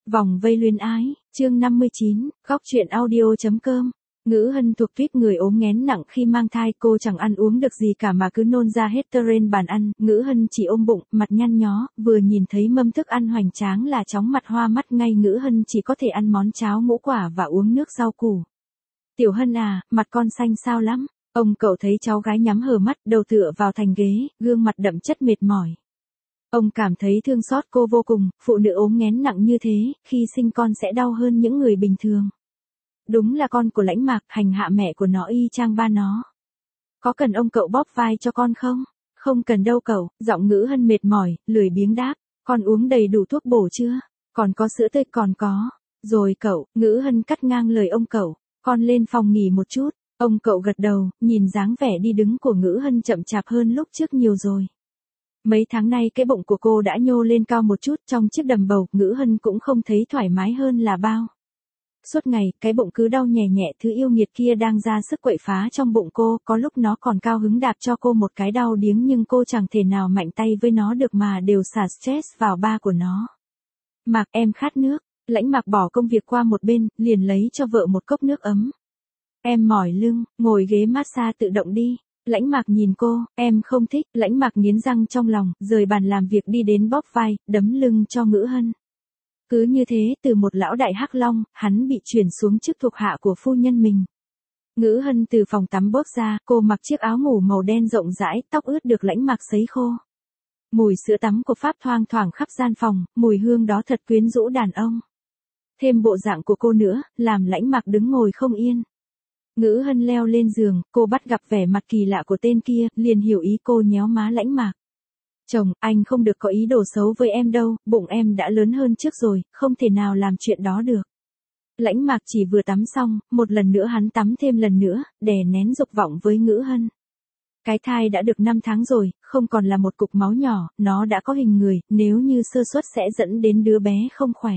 Vòng vây luyến ái, chương 59, góc truyện audio.com. Ngữ Hân thuộc tuýp người ốm nghén nặng khi mang thai, cô chẳng ăn uống được gì cả mà cứ nôn ra hết trên bàn ăn. Ngữ Hân chỉ ôm bụng, mặt nhăn nhó, vừa nhìn thấy mâm thức ăn hoành tráng là chóng mặt hoa mắt ngay. Ngữ Hân chỉ có thể ăn món cháo ngũ quả và uống nước rau củ. Tiểu Hân à, mặt con xanh xao lắm. Ông cậu thấy cháu gái nhắm hờ mắt, đầu tựa vào thành ghế, gương mặt đậm chất mệt mỏi. Ông cảm thấy thương xót cô vô cùng, phụ nữ ốm nghén nặng như thế, khi sinh con sẽ đau hơn những người bình thường. Đúng là con của Lãnh Mạc, hành hạ mẹ của nó y chang ba nó. Có cần ông cậu bóp vai cho con không? Không cần đâu cậu, giọng Ngữ Hân mệt mỏi, lười biếng đáp. Con uống đầy đủ thuốc bổ chưa? Còn có sữa tươi còn có. Rồi cậu, Ngữ Hân cắt ngang lời ông cậu. Con lên phòng nghỉ một chút. Ông cậu gật đầu, nhìn dáng vẻ đi đứng của Ngữ Hân chậm chạp hơn lúc trước nhiều rồi. Mấy tháng nay cái bụng của cô đã nhô lên cao một chút, trong chiếc đầm bầu, Ngữ Hân cũng không thấy thoải mái hơn là bao. Suốt ngày, cái bụng cứ đau nhè nhẹ, thứ yêu nghiệt kia đang ra sức quậy phá trong bụng cô, có lúc nó còn cao hứng đạp cho cô một cái đau điếng nhưng cô chẳng thể nào mạnh tay với nó được mà đều xả stress vào ba của nó. Mạc, em khát nước. Lãnh Mạc bỏ công việc qua một bên, liền lấy cho vợ một cốc nước ấm. Em mỏi lưng, ngồi ghế massage tự động đi. Lãnh Mạc nhìn cô, em không thích. Lãnh Mạc nghiến răng trong lòng, rời bàn làm việc đi đến bóp vai, đấm lưng cho Ngữ Hân. Cứ như thế, từ một lão đại hắc long, hắn bị chuyển xuống chức thuộc hạ của phu nhân mình. Ngữ Hân từ phòng tắm bước ra, cô mặc chiếc áo ngủ màu đen rộng rãi, tóc ướt được Lãnh Mạc sấy khô. Mùi sữa tắm của Pháp thoang thoảng khắp gian phòng, mùi hương đó thật quyến rũ đàn ông. Thêm bộ dạng của cô nữa, làm Lãnh Mạc đứng ngồi không yên. Ngữ Hân leo lên giường, cô bắt gặp vẻ mặt kỳ lạ của tên kia, liền hiểu ý. Cô nhéo má Lãnh Mạc. Chồng, anh không được có ý đồ xấu với em đâu, bụng em đã lớn hơn trước rồi, không thể nào làm chuyện đó được. Lãnh Mạc chỉ vừa tắm xong, một lần nữa hắn tắm thêm lần nữa, đè nén dục vọng với Ngữ Hân. Cái thai đã được 5 tháng rồi, không còn là một cục máu nhỏ, nó đã có hình người, nếu như sơ suất sẽ dẫn đến đứa bé không khỏe.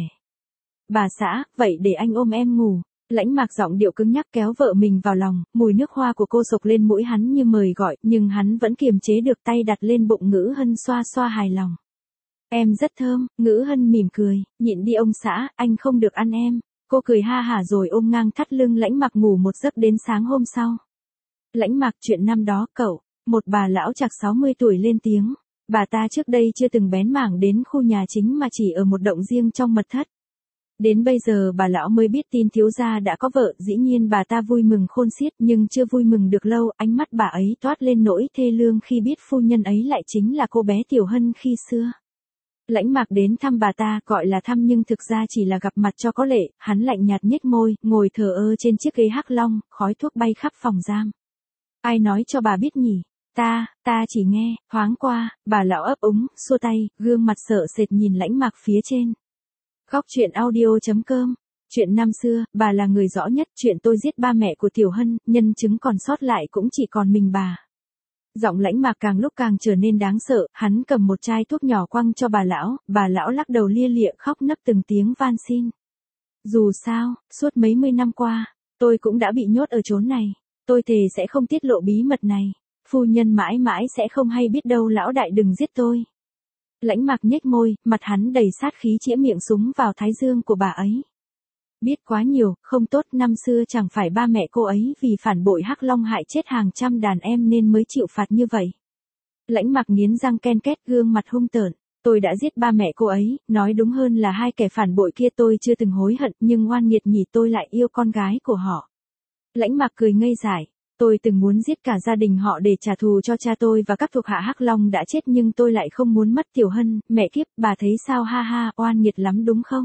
Bà xã, vậy để anh ôm em ngủ. Lãnh Mạc giọng điệu cứng nhắc kéo vợ mình vào lòng, mùi nước hoa của cô sộc lên mũi hắn như mời gọi, nhưng hắn vẫn kiềm chế được, tay đặt lên bụng Ngữ Hân xoa xoa hài lòng. Em rất thơm. Ngữ Hân mỉm cười, nhịn đi ông xã, anh không được ăn em. Cô cười ha hả rồi ôm ngang thắt lưng Lãnh Mạc ngủ một giấc đến sáng hôm sau. Lãnh Mạc, chuyện năm đó cậu, một bà lão chạc 60 tuổi lên tiếng. Bà ta trước đây chưa từng bén mảng đến khu nhà chính mà chỉ ở một động riêng trong mật thất. Đến bây giờ bà lão mới biết tin thiếu gia đã có vợ, dĩ nhiên bà ta vui mừng khôn xiết, nhưng chưa vui mừng được lâu, ánh mắt bà ấy toát lên nỗi thê lương khi biết phu nhân ấy lại chính là cô bé Tiểu Hân khi xưa. Lãnh Mạc đến thăm bà ta, gọi là thăm nhưng thực ra chỉ là gặp mặt cho có lệ, hắn lạnh nhạt nhếch môi, ngồi thờ ơ trên chiếc ghế hắc long, khói thuốc bay khắp phòng giam. Ai nói cho bà biết nhỉ? Ta chỉ nghe, thoáng qua, bà lão ấp úng, xua tay, gương mặt sợ sệt nhìn Lãnh Mạc phía trên. Góc truyện audio.com. Chuyện năm xưa, bà là người rõ nhất, chuyện tôi giết ba mẹ của Tiểu Hân, nhân chứng còn sót lại cũng chỉ còn mình bà. Giọng Lãnh Mạc càng lúc càng trở nên đáng sợ, hắn cầm một chai thuốc nhỏ quăng cho bà lão lắc đầu lia lịa khóc nấc từng tiếng van xin. Dù sao, suốt mấy mươi năm qua, tôi cũng đã bị nhốt ở chốn này, tôi thề sẽ không tiết lộ bí mật này, phu nhân mãi mãi sẽ không hay biết đâu, lão đại đừng giết tôi. Lãnh Mạc nhếch môi, mặt hắn đầy sát khí chĩa miệng súng vào thái dương của bà ấy. Biết quá nhiều, không tốt, năm xưa chẳng phải ba mẹ cô ấy vì phản bội hắc long hại chết hàng trăm đàn em nên mới chịu phạt như vậy. Lãnh Mạc nghiến răng ken két, gương mặt hung tợn. Tôi đã giết ba mẹ cô ấy, nói đúng hơn là hai kẻ phản bội kia, tôi chưa từng hối hận, nhưng oan nghiệt nhỉ, tôi lại yêu con gái của họ. Lãnh Mạc cười ngây dại. Tôi từng muốn giết cả gia đình họ để trả thù cho cha tôi và các thuộc hạ hắc long đã chết, nhưng tôi lại không muốn mất Tiểu Hân, mẹ kiếp, bà thấy sao, ha ha, oan nghiệt lắm đúng không?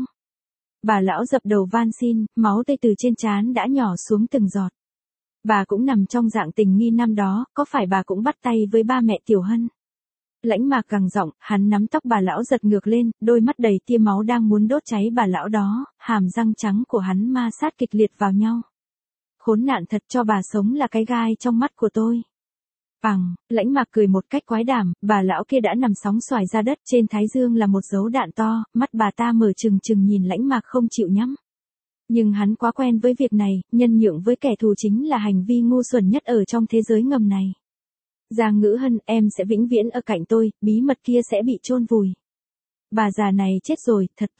Bà lão dập đầu van xin, máu tươi từ trên trán đã nhỏ xuống từng giọt. Bà cũng nằm trong dạng tình nghi năm đó, có phải bà cũng bắt tay với ba mẹ Tiểu Hân? Lãnh Mạc gằn giọng, hắn nắm tóc bà lão giật ngược lên, đôi mắt đầy tia máu đang muốn đốt cháy bà lão đó, hàm răng trắng của hắn ma sát kịch liệt vào nhau. Khốn nạn thật, cho bà sống là cái gai trong mắt của tôi. Bằng, Lãnh Mạc cười một cách quái đản, bà lão kia đã nằm sóng xoài ra đất, trên thái dương là một dấu đạn to, mắt bà ta mở trừng trừng nhìn Lãnh Mạc không chịu nhắm. Nhưng hắn quá quen với việc này, nhân nhượng với kẻ thù chính là hành vi ngu xuẩn nhất ở trong thế giới ngầm này. Giang Ngữ Hân, em sẽ vĩnh viễn ở cạnh tôi, bí mật kia sẽ bị chôn vùi. Bà già này chết rồi, thật tốt.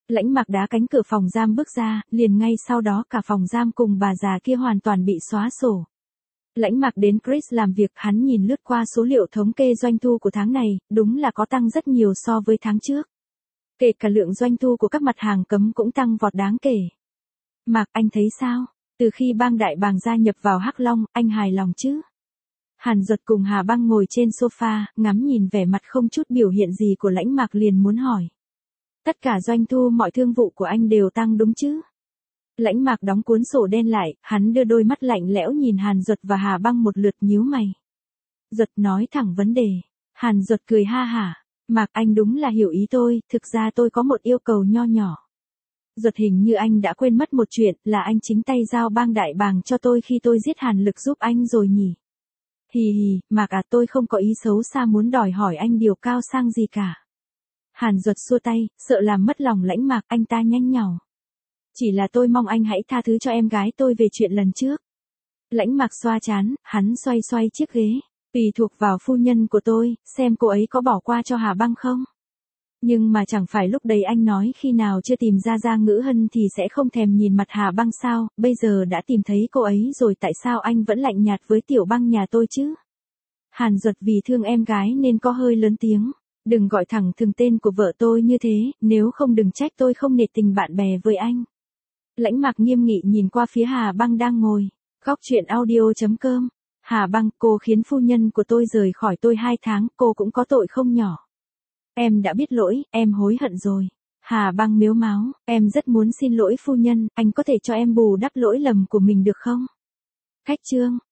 Lãnh Mạc đá cánh cửa phòng giam bước ra, liền ngay sau đó cả phòng giam cùng bà già kia hoàn toàn bị xóa sổ. Lãnh Mạc đến Chris làm việc, hắn nhìn lướt qua số liệu thống kê doanh thu của tháng này, đúng là có tăng rất nhiều so với tháng trước. Kể cả lượng doanh thu của các mặt hàng cấm cũng tăng vọt đáng kể. Mạc, anh thấy sao? Từ khi bang đại bàng gia nhập vào Hắc Long, anh hài lòng chứ? Hàn Duật cùng Hà Băng ngồi trên sofa, ngắm nhìn vẻ mặt không chút biểu hiện gì của Lãnh Mạc liền muốn hỏi. Tất cả doanh thu mọi thương vụ của anh đều tăng đúng chứ? Lãnh Mạc đóng cuốn sổ đen lại, hắn đưa đôi mắt lạnh lẽo nhìn Hàn Duật và Hà Băng một lượt, nhíu mày. Duật nói thẳng vấn đề. Hàn Duật cười ha hả. Mạc, anh đúng là hiểu ý tôi, thực ra tôi có một yêu cầu nho nhỏ. Duật, hình như anh đã quên mất một chuyện, là anh chính tay giao bang đại bàng cho tôi khi tôi giết Hàn Lực giúp anh rồi nhỉ? Hì hì, Mạc à, tôi không có ý xấu xa muốn đòi hỏi anh điều cao sang gì cả. Hàn Duật xua tay, sợ làm mất lòng Lãnh Mạc, anh ta nhanh nhảu. Chỉ là tôi mong anh hãy tha thứ cho em gái tôi về chuyện lần trước. Lãnh Mạc xoa trán, hắn xoay xoay chiếc ghế. Tùy thuộc vào phu nhân của tôi, xem cô ấy có bỏ qua cho Hà Băng không. Nhưng mà chẳng phải lúc đấy anh nói khi nào chưa tìm ra Gia Ngữ Hân thì sẽ không thèm nhìn mặt Hà Băng sao, bây giờ đã tìm thấy cô ấy rồi tại sao anh vẫn lạnh nhạt với Tiểu Băng nhà tôi chứ? Hàn Duật vì thương em gái nên có hơi lớn tiếng. Đừng gọi thẳng thừng tên của vợ tôi như thế, nếu không đừng trách tôi không nể tình bạn bè với anh. Lãnh Mạc nghiêm nghị nhìn qua phía Hà Băng đang ngồi. Góc truyện audio.com. Hà Băng, cô khiến phu nhân của tôi rời khỏi tôi 2 tháng, cô cũng có tội không nhỏ. Em đã biết lỗi, em hối hận rồi. Hà Băng mếu máo, em rất muốn xin lỗi phu nhân, anh có thể cho em bù đắp lỗi lầm của mình được không? Khách chương.